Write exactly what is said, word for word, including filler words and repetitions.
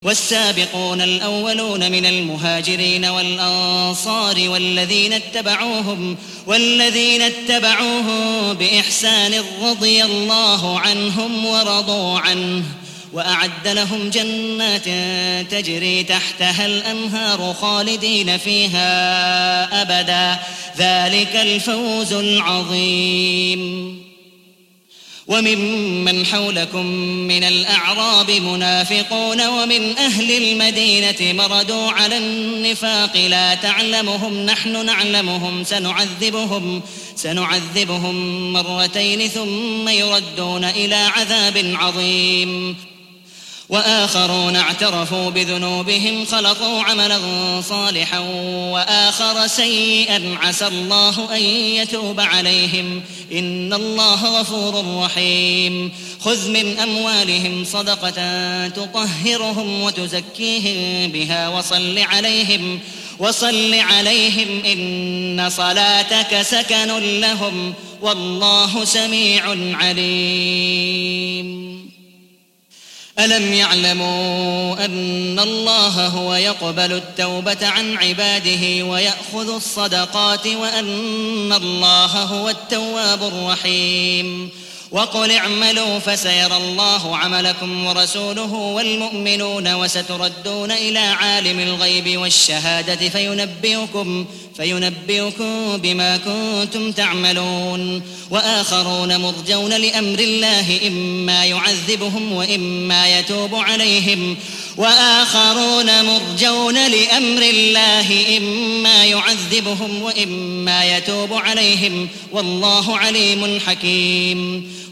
والسابقون الأولون من المهاجرين والأنصار والذين اتبعوهم والذين اتبعوهم بإحسان رضي الله عنهم ورضوا عنه وأعد لهم جنات تجري تحتها الأنهار خالدين فيها أبدا ذلك الفوز العظيم. وممن حولكم من الأعراب منافقون ومن أهل المدينة مردوا على النفاق لا تعلمهم نحن نعلمهم سنعذبهم سنعذبهم مرتين ثم يردون إلى عذاب عظيم. وآخرون اعترفوا بذنوبهم خلطوا عملا صالحا وآخر سيئا عسى الله أن يتوب عليهم إن الله غفور رحيم. خذ من أموالهم صدقة تطهرهم وتزكيهم بها وصل عليهم وصل عليهم إن صلاتك سكن لهم والله سميع عليم. ألم يعلموا أن الله هو يقبل التوبة عن عباده ويأخذ الصدقات وأن الله هو التواب الرحيم. وقل اعملوا فسيرى الله عملكم ورسوله والمؤمنون وستردون إلى عالم الغيب والشهادة فينبئكم فينبئكم بما كنتم تعملون. وآخرون مرجون لأمر الله إما يعذبهم وإما يتوب عليهم وآخرون مرجون لأمر الله إما يعذبهم وإما يتوب عليهم والله عليم حكيم.